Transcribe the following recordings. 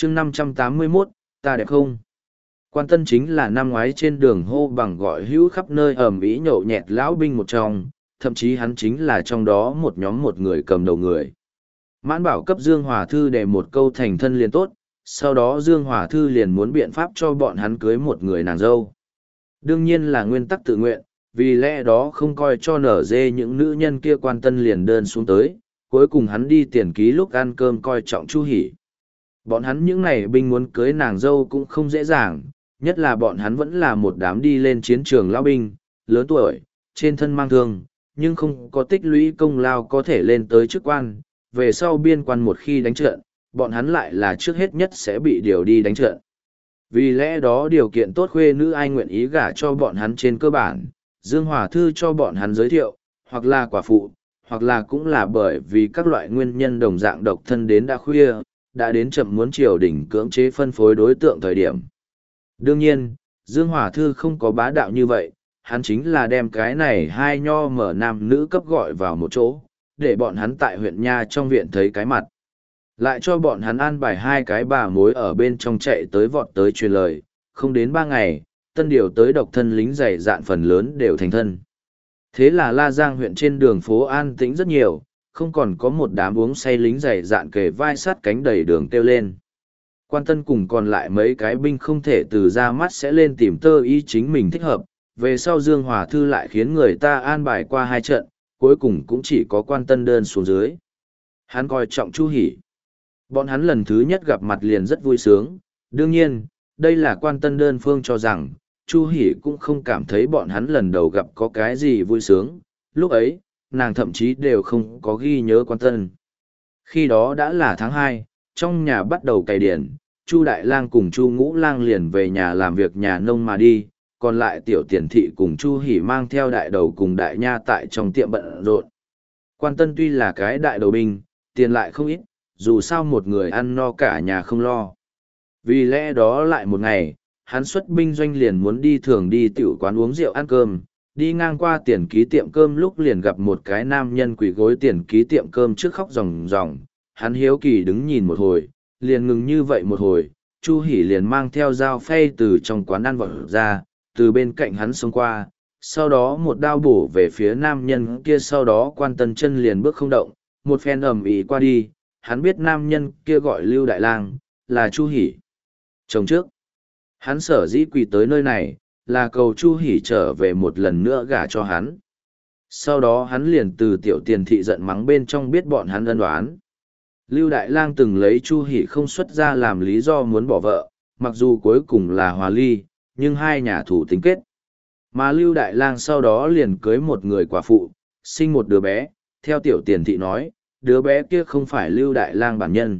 chương 581, ta đẹp không? Quan Tân chính là năm ngoái trên đường hô bằng gọi hữu khắp nơi ầm ĩ nhậu nhẹt lão binh một trong, thậm chí hắn chính là trong đó một nhóm một người cầm đầu người. Mãn Bảo cấp Dương Hòa Thư để một câu thành thân liền tốt, sau đó Dương Hòa Thư liền muốn biện pháp cho bọn hắn cưới một người nàng dâu. Đương nhiên là nguyên tắc tự nguyện, vì lẽ đó không coi cho nở dê những nữ nhân kia. Quan Tân liền đơn xuống tới, cuối cùng hắn đi tiền ký lúc ăn cơm coi trọng Chu Hỷ. Bọn hắn những này binh muốn cưới nàng dâu cũng không dễ dàng, nhất là bọn hắn vẫn là một đám đi lên chiến trường lão binh, lớn tuổi, trên thân mang thương, nhưng không có tích lũy công lao có thể lên tới chức quan. Về sau biên quan một khi đánh trận, bọn hắn lại là trước hết nhất sẽ bị điều đi đánh trận. Vì lẽ đó điều kiện tốt khuê nữ ai nguyện ý gả cho bọn hắn trên cơ bản, Dương Hòa Thư cho bọn hắn giới thiệu, hoặc là quả phụ, hoặc là cũng là bởi vì các loại nguyên nhân đồng dạng độc thân đến đã khuya, đã đến chậm muốn triều đình cưỡng chế phân phối đối tượng thời điểm. Đương nhiên, Dương Hòa Thư không có bá đạo như vậy, hắn chính là đem cái này hai nho mở nam nữ cấp gọi vào một chỗ, để bọn hắn tại huyện Nha trong viện thấy cái mặt. Lại cho bọn hắn an bài hai cái bà mối ở bên trong chạy tới vọt tới truyền lời, không đến 3 ngày, tân điều tới độc thân lính dày dạn phần lớn đều thành thân. Thế là La Giang huyện trên đường phố an tĩnh rất nhiều, không còn có một đám uống say lính dày dạn kề vai sát cánh đầy đường kêu lên. Quan Tân cùng còn lại mấy cái binh không thể từ ra mắt sẽ lên tìm tơ ý chính mình thích hợp, về sau Dương Hòa Thư lại khiến người ta an bài qua 2 trận, cuối cùng cũng chỉ có Quan Tân đơn xuống dưới. Hắn coi trọng Chu Hỷ. Bọn hắn lần thứ nhất gặp mặt liền rất vui sướng, đương nhiên, đây là Quan Tân đơn phương cho rằng, Chu Hỷ cũng không cảm thấy bọn hắn lần đầu gặp có cái gì vui sướng, lúc ấy, nàng thậm chí đều không có ghi nhớ Quan Tân. Khi đó đã là tháng 2, trong nhà bắt đầu cày điển, Chu Đại Lang cùng Chu Ngũ Lang liền về nhà làm việc nhà nông mà đi, còn lại Tiểu Tiền Thị cùng Chu Hỷ mang theo đại đầu cùng đại nha tại trong tiệm bận rộn. Quan Tân tuy là cái đại đầu binh, tiền lại không ít, dù sao một người ăn no cả nhà không lo. Vì lẽ đó lại một ngày, hắn xuất binh doanh liền muốn đi thường đi tiểu quán uống rượu ăn cơm, đi ngang qua tiền ký tiệm cơm lúc liền gặp một cái nam nhân quỳ gối tiền ký tiệm cơm trước khóc ròng ròng. Hắn hiếu kỳ đứng nhìn một hồi, liền ngừng như vậy một hồi, Chu Hỷ liền mang theo dao phay từ trong quán ăn vọt ra, từ bên cạnh hắn xông qua, sau đó một đao bổ về phía nam nhân kia. Sau đó Quan Tân chân liền bước không động, một phen ầm ĩ qua đi, hắn biết nam nhân kia gọi Lưu Đại Lang, là Chu Hỷ chồng trước. Hắn sở dĩ quỳ tới nơi này, là cầu Chu Hỷ trở về một lần nữa gả cho hắn. Sau đó hắn liền từ Tiểu Tiền Thị giận mắng bên trong biết bọn hắn ân oán. Lưu Đại Lang từng lấy Chu Hỷ không xuất ra làm lý do muốn bỏ vợ, mặc dù cuối cùng là hòa ly, nhưng hai nhà thủ tính kết. Mà Lưu Đại Lang sau đó liền cưới một người quả phụ, sinh một đứa bé, theo Tiểu Tiền Thị nói, đứa bé kia không phải Lưu Đại Lang bản nhân.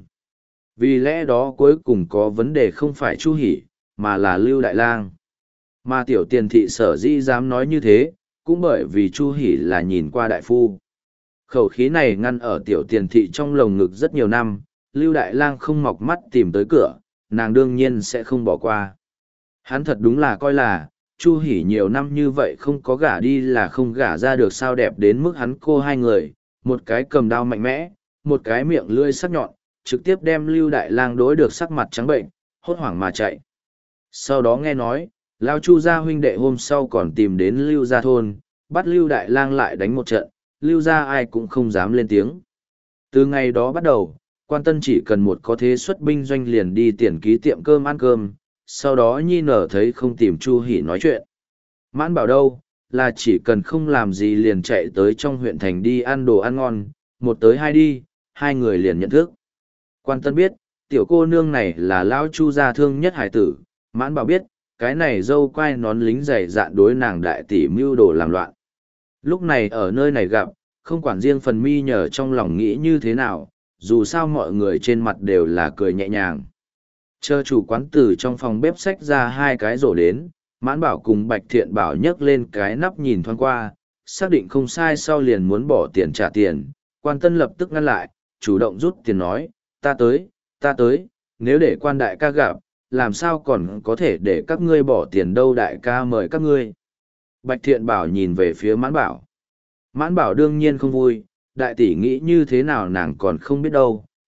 Vì lẽ đó cuối cùng có vấn đề không phải Chu Hỷ, mà là Lưu Đại Lang. Mà Tiểu Tiền Thị sở dĩ dám nói như thế, cũng bởi vì Chu Hỷ là nhìn qua đại phu. Khẩu khí này ngăn ở Tiểu Tiền Thị trong lồng ngực rất nhiều năm, Lưu Đại Lang không mọc mắt tìm tới cửa, nàng đương nhiên sẽ không bỏ qua. Hắn thật đúng là coi là, Chu Hỷ nhiều năm như vậy không có gả đi là không gả ra được sao đẹp đến mức hắn cô hai người, một cái cầm đao mạnh mẽ, một cái miệng lưỡi sắc nhọn, trực tiếp đem Lưu Đại Lang đối được sắc mặt trắng bệnh, hốt hoảng mà chạy. Sau đó nghe nói, Lao Chu gia huynh đệ hôm sau còn tìm đến Lưu gia thôn, bắt Lưu Đại Lang lại đánh một trận, Lưu gia ai cũng không dám lên tiếng. Từ ngày đó bắt đầu, Quan Tân chỉ cần một có thế xuất binh doanh liền đi tiền ký tiệm cơm ăn cơm, sau đó nhi nở thấy không tìm Chu Hỷ nói chuyện. Mãn Bảo đâu, là chỉ cần không làm gì liền chạy tới trong huyện thành đi ăn đồ ăn ngon, một tới hai đi, hai người liền nhận thức. Quan Tân biết, tiểu cô nương này là Lão Chu gia thương nhất hải tử, Mãn Bảo biết, cái này dâu quai nón lính dày dạn đối nàng đại tỷ mưu đồ làm loạn. Lúc này ở nơi này gặp, không quản riêng phần mi nhờ trong lòng nghĩ như thế nào, dù sao mọi người trên mặt đều là cười nhẹ nhàng. Chờ chủ quán từ trong phòng bếp xách ra hai cái rổ đến, Mãn Bảo cùng Bạch Thiện Bảo nhấc lên cái nắp nhìn thoáng qua, xác định không sai sau liền muốn bỏ tiền trả tiền. Quan Tân lập tức ngăn lại, chủ động rút tiền nói, ta tới, nếu để quan đại ca gặp, làm sao còn có thể để các ngươi bỏ tiền đâu, đại ca mời các ngươi. Bạch Thiện Bảo nhìn về phía Mãn Bảo. Mãn Bảo đương nhiên không vui, đại tỷ nghĩ như thế nào nàng còn không biết đâu,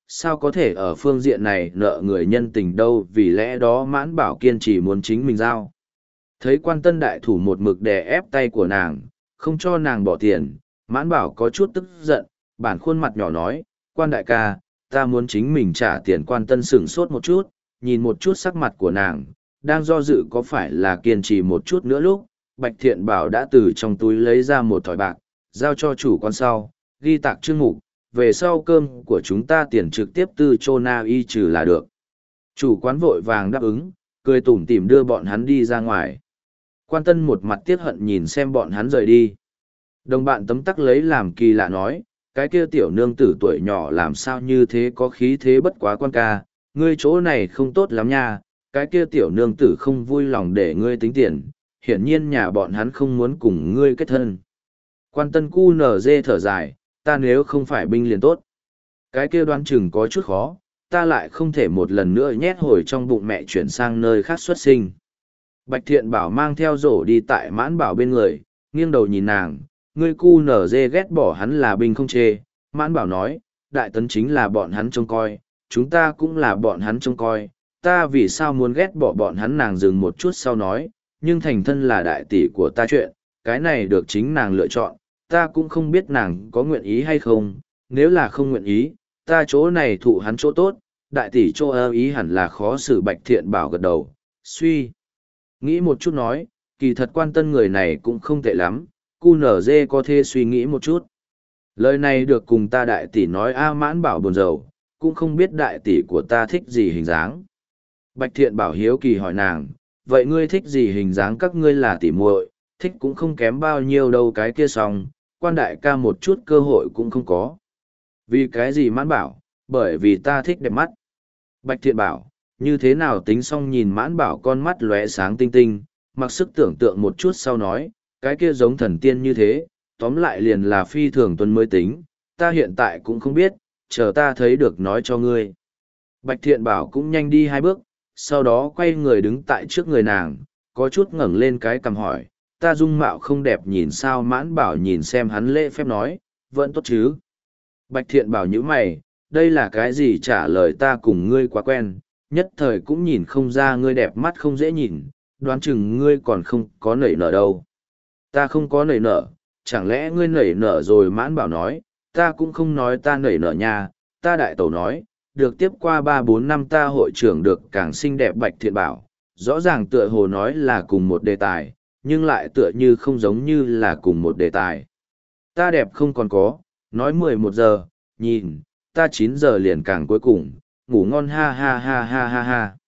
sao có thể ở phương diện này nợ người nhân tình đâu, vì lẽ đó Mãn Bảo kiên trì muốn chính mình giao. Thấy Quan Tân đại thủ một mực đè ép tay của nàng, không cho nàng bỏ tiền, Mãn Bảo có chút tức giận, bản khuôn mặt nhỏ nói, Quan đại ca, ta muốn chính mình trả tiền. Quan Tân sửng sốt một chút, nhìn một chút sắc mặt của nàng, đang do dự có phải là kiên trì một chút nữa lúc, Bạch Thiện Bảo đã từ trong túi lấy ra một thỏi bạc, giao cho chủ quan sau, ghi tạc chương mục, về sau cơm của chúng ta tiền trực tiếp từ Chô Na Y trừ là được. Chủ quán vội vàng đáp ứng, cười tủm tỉm đưa bọn hắn đi ra ngoài. Quan Tân một mặt tiếc hận nhìn xem bọn hắn rời đi. Đồng bạn tấm tắc lấy làm kỳ lạ nói, cái kia tiểu nương tử tuổi nhỏ làm sao như thế có khí thế bất quá Quan ca, ngươi chỗ này không tốt lắm nha, cái kia tiểu nương tử không vui lòng để ngươi tính tiền, hiển nhiên nhà bọn hắn không muốn cùng ngươi kết thân. Quan Tân cu nở dê thở dài, ta nếu không phải binh liền tốt. Cái kia đoán chừng có chút khó, ta lại không thể một lần nữa nhét hồi trong bụng mẹ chuyển sang nơi khác xuất sinh. Bạch Thiện Bảo mang theo rổ đi tại Mãn Bảo bên người, nghiêng đầu nhìn nàng, ngươi cu nở dê ghét bỏ hắn là binh không chê. Mãn Bảo nói, đại tấn chính là bọn hắn trông coi, chúng ta cũng là bọn hắn trông coi, ta vì sao muốn ghét bỏ bọn hắn. Nàng dừng một chút sau nói, nhưng thành thân là đại tỷ của ta chuyện, cái này được chính nàng lựa chọn, ta cũng không biết nàng có nguyện ý hay không, nếu là không nguyện ý, ta chỗ này thụ hắn chỗ tốt, đại tỷ chỗ ơ ý hẳn là khó xử. Bạch Thiện Bảo gật đầu, suy nghĩ một chút nói, kỳ thật Quan Tân người này cũng không tệ lắm, cu nở dê có thể suy nghĩ một chút. Lời này được cùng ta đại tỷ nói. Mãn Bảo buồn rầu, cũng không biết đại tỷ của ta thích gì hình dáng. Bạch Thiện Bảo hiếu kỳ hỏi nàng, vậy ngươi thích gì hình dáng? Các ngươi là tỷ muội, thích cũng không kém bao nhiêu đâu. Cái kia xong, Quan đại ca một chút cơ hội cũng không có. Vì cái gì? Mãn Bảo, bởi vì ta thích đẹp mắt. Bạch Thiện Bảo, như thế nào tính? Xong nhìn Mãn Bảo con mắt lóe sáng tinh tinh, mặc sức tưởng tượng một chút sau nói, cái kia giống thần tiên như thế, tóm lại liền là phi thường tuân mới tính, ta hiện tại cũng không biết, chờ ta thấy được nói cho ngươi. Bạch Thiện Bảo cũng nhanh đi 2 bước, sau đó quay người đứng tại trước người nàng, có chút ngẩng lên cái cằm hỏi, ta dung mạo không đẹp nhìn sao? Mãn Bảo nhìn xem hắn lễ phép nói, vẫn tốt chứ. Bạch Thiện Bảo nhíu mày, đây là cái gì trả lời? Ta cùng ngươi quá quen, nhất thời cũng nhìn không ra ngươi đẹp mắt không dễ nhìn, đoán chừng ngươi còn không có nảy nở đâu. Ta không có nảy nở, chẳng lẽ ngươi nảy nở rồi? Mãn Bảo nói, ta cũng không nói ta nảy nở nha, ta đại tẩu nói, được tiếp qua 3-4 năm ta hội trưởng được càng xinh đẹp. Bạch Thiện Bảo, rõ ràng tựa hồ nói là cùng một đề tài, nhưng lại tựa như không giống như là cùng một đề tài. Ta đẹp không còn có, nói 11 giờ, nhìn, ta 9 giờ liền càng cuối cùng, ngủ ngon ha ha ha ha ha ha.